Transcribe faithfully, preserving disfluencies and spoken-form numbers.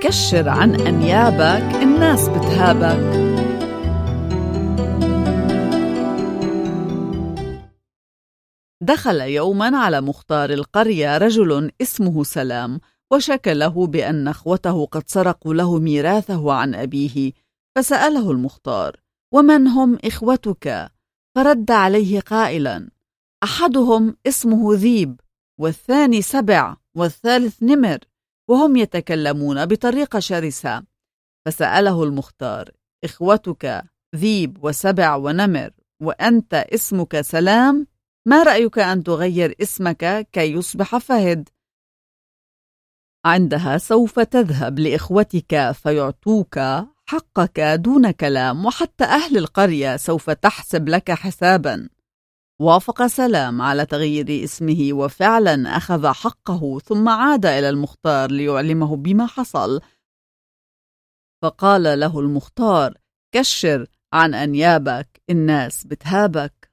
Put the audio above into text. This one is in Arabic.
كشر عن أنيابك الناس بتهابك. دخل يوما على مختار القرية رجل اسمه سلام، وشكى له بأن أخوته قد سرقوا له ميراثه عن أبيه، فسأله المختار: ومن هم إخوتك؟ فرد عليه قائلا: أحدهم اسمه ذيب، والثاني سبع، والثالث نمر، وهم يتكلمون بطريقة شرسة. فسأله المختار: إخوتك ذيب وسبع ونمر، وأنت اسمك سلام، ما رأيك أن تغير اسمك كي يصبح فهد؟ عندها سوف تذهب لإخوتك فيعطوك حقك دون كلام، وحتى أهل القرية سوف تحسب لك حسابا. وافق سلام على تغيير اسمه، وفعلا أخذ حقه، ثم عاد إلى المختار ليعلمه بما حصل. فقال له المختار: كشر عن أنيابك الناس بتهابك.